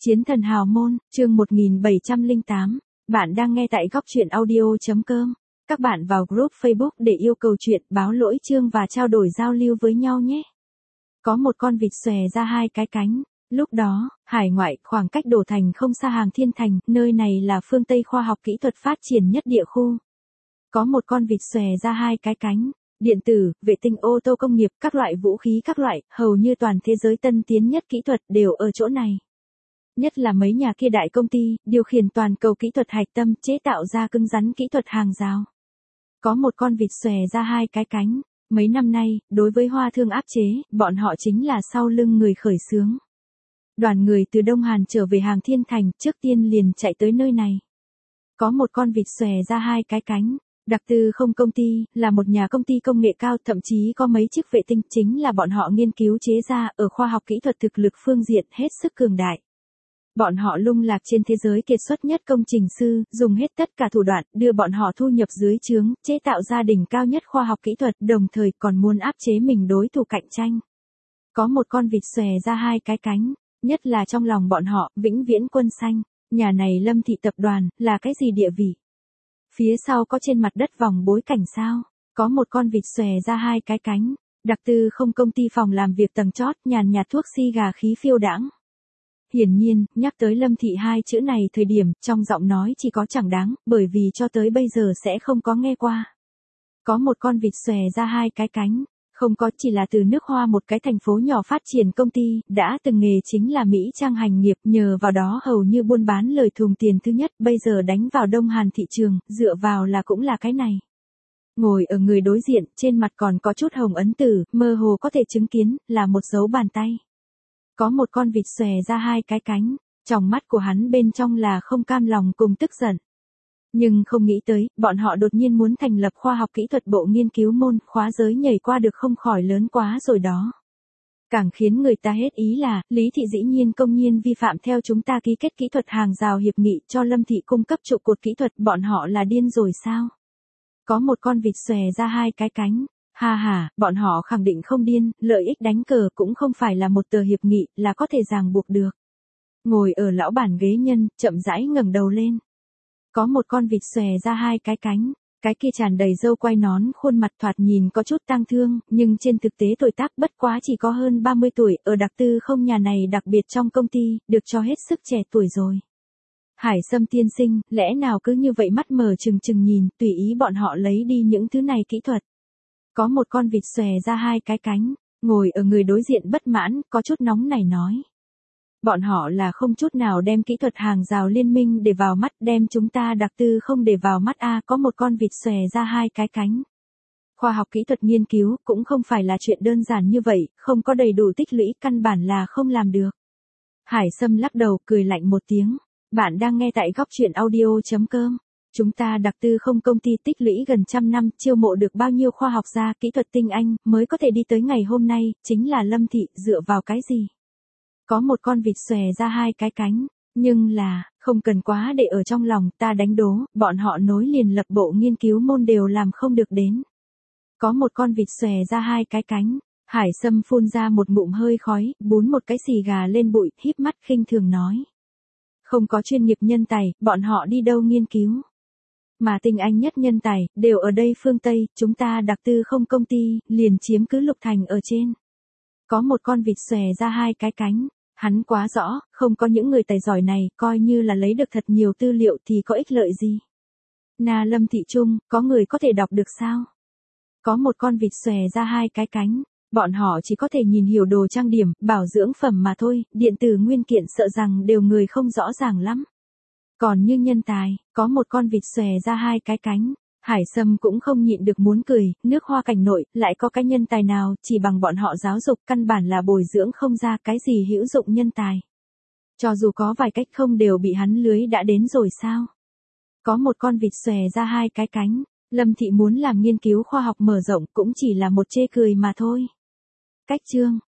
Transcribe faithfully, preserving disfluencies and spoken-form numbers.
Chiến thần hào môn, chương một nghìn bảy trăm lẻ tám. Bạn đang nghe tại góc truyện audio.com. Các bạn vào group Facebook để yêu cầu chuyện, báo lỗi chương và trao đổi giao lưu với nhau nhé. Có một con vịt xòe ra hai cái cánh. Lúc đó, hải ngoại, khoảng cách Đô Thành không xa Hàng Thiên Thành, nơi này là phương Tây khoa học kỹ thuật phát triển nhất địa khu. Có một con vịt xòe ra hai cái cánh. Điện tử, vệ tinh, ô tô công nghiệp, các loại vũ khí các loại, hầu như toàn thế giới tân tiến nhất kỹ thuật đều ở chỗ này. Nhất là mấy nhà kia đại công ty, điều khiển toàn cầu kỹ thuật hạch tâm, chế tạo ra cứng rắn kỹ thuật hàng rào. Có một con vịt xòe ra hai cái cánh. Mấy năm nay, đối với Hoa Thương áp chế, bọn họ chính là sau lưng người khởi xướng. Đoàn người từ Đông Hàn trở về Hàng Thiên Thành, trước tiên liền chạy tới nơi này. Có một con vịt xòe ra hai cái cánh. Đặc Tư Không công ty, là một nhà công ty công nghệ cao, thậm chí có mấy chiếc vệ tinh, chính là bọn họ nghiên cứu chế ra, ở khoa học kỹ thuật thực lực phương diện hết sức cường đại. Bọn họ lung lạc trên thế giới kiệt xuất nhất công trình sư, dùng hết tất cả thủ đoạn, đưa bọn họ thu nhập dưới trướng, chế tạo ra đỉnh cao nhất khoa học kỹ thuật, đồng thời còn muốn áp chế mình đối thủ cạnh tranh. Có một con vịt xòe ra hai cái cánh, nhất là trong lòng bọn họ, vĩnh viễn quân xanh. Nhà này Lâm Thị tập đoàn, là cái gì địa vị? Phía sau có trên mặt đất vòng bối cảnh sao? Có một con vịt xòe ra hai cái cánh. Đặc Tư Không công ty phòng làm việc tầng chót, nhàn nhạt thuốc xi gà khí phiêu đãng. Hiển nhiên, nhắc tới Lâm Thị hai chữ này thời điểm, trong giọng nói chỉ có chẳng đáng, bởi vì cho tới bây giờ sẽ không có nghe qua. Có một con vịt xòe ra hai cái cánh, không có, chỉ là từ nước Hoa một cái thành phố nhỏ phát triển công ty, đã từng nghề chính là Mỹ trang hành nghiệp, nhờ vào đó hầu như buôn bán lời thùng tiền thứ nhất, bây giờ đánh vào Đông Hàn thị trường, dựa vào là cũng là cái này. Ngồi ở người đối diện, trên mặt còn có chút hồng ấn tử, mơ hồ có thể chứng kiến, là một dấu bàn tay. Có một con vịt xòe ra hai cái cánh, trong mắt của hắn bên trong là không cam lòng cùng tức giận. Nhưng không nghĩ tới, bọn họ đột nhiên muốn thành lập khoa học kỹ thuật bộ nghiên cứu môn, khóa giới nhảy qua được không khỏi lớn quá rồi đó. Càng khiến người ta hết ý là, Lý Thị dĩ nhiên công nhiên vi phạm theo chúng ta ký kết kỹ thuật hàng rào hiệp nghị cho Lâm Thị cung cấp trụ cột kỹ thuật, bọn họ là điên rồi sao? Có một con vịt xòe ra hai cái cánh. Ha ha, bọn họ khẳng định không điên, lợi ích đánh cờ cũng không phải là một tờ hiệp nghị, là có thể ràng buộc được. Ngồi ở lão bản ghế nhân, chậm rãi ngẩng đầu lên. Có một con vịt xòe ra hai cái cánh, cái kia tràn đầy râu quai nón, khuôn mặt thoạt nhìn có chút tang thương, nhưng trên thực tế tuổi tác bất quá chỉ có hơn ba mươi tuổi, ở Đặc Tư Không nhà này đặc biệt trong công ty, được cho hết sức trẻ tuổi rồi. Hải Sâm tiên sinh, lẽ nào cứ như vậy mắt mở trừng trừng nhìn, tùy ý bọn họ lấy đi những thứ này kỹ thuật. Có một con vịt xòe ra hai cái cánh, ngồi ở người đối diện bất mãn, có chút nóng nảy nói. Bọn họ là không chút nào đem kỹ thuật hàng rào liên minh để vào mắt, đem chúng ta Đặc Tư Không để vào mắt a. À, có một con vịt xòe ra hai cái cánh. Khoa học kỹ thuật nghiên cứu cũng không phải là chuyện đơn giản như vậy, không có đầy đủ tích lũy, căn bản là không làm được. Hải Sâm lắc đầu, cười lạnh một tiếng. Bạn đang nghe tại góc truyện audio.com. Chúng ta Đặc Tư Không công ty tích lũy gần trăm năm, chiêu mộ được bao nhiêu khoa học gia, kỹ thuật tinh anh, mới có thể đi tới ngày hôm nay, chính là Lâm Thị, dựa vào cái gì? Có một con vịt xòe ra hai cái cánh, nhưng là, không cần quá để ở trong lòng, ta đánh đố, bọn họ nối liền lập bộ nghiên cứu môn đều làm không được đến. Có một con vịt xòe ra hai cái cánh, Hải Sâm phun ra một ngụm hơi khói, bún một cái xì gà lên bụi, híp mắt khinh thường nói. Không có chuyên nghiệp nhân tài, bọn họ đi đâu nghiên cứu? Mà tinh anh nhất nhân tài, đều ở đây phương Tây, chúng ta Đặc Tư Không công ty, liền chiếm cứ Lục Thành ở trên. Có một con vịt xòe ra hai cái cánh, hắn quá rõ, không có những người tài giỏi này, coi như là lấy được thật nhiều tư liệu thì có ích lợi gì. Na Lâm Thị Trung, có người có thể đọc được sao? Có một con vịt xòe ra hai cái cánh, bọn họ chỉ có thể nhìn hiểu đồ trang điểm, bảo dưỡng phẩm mà thôi, điện tử nguyên kiện sợ rằng đều người không rõ ràng lắm. Còn như nhân tài, có một con vịt xòe ra hai cái cánh, Hải Sâm cũng không nhịn được muốn cười, nước Hoa cảnh nội, lại có cái nhân tài nào, chỉ bằng bọn họ giáo dục, căn bản là bồi dưỡng không ra cái gì hữu dụng nhân tài. Cho dù có vài cách không đều bị hắn lưới đã đến rồi sao? Có một con vịt xòe ra hai cái cánh, Lâm Thị muốn làm nghiên cứu khoa học mở rộng cũng chỉ là một chê cười mà thôi. Cách chương,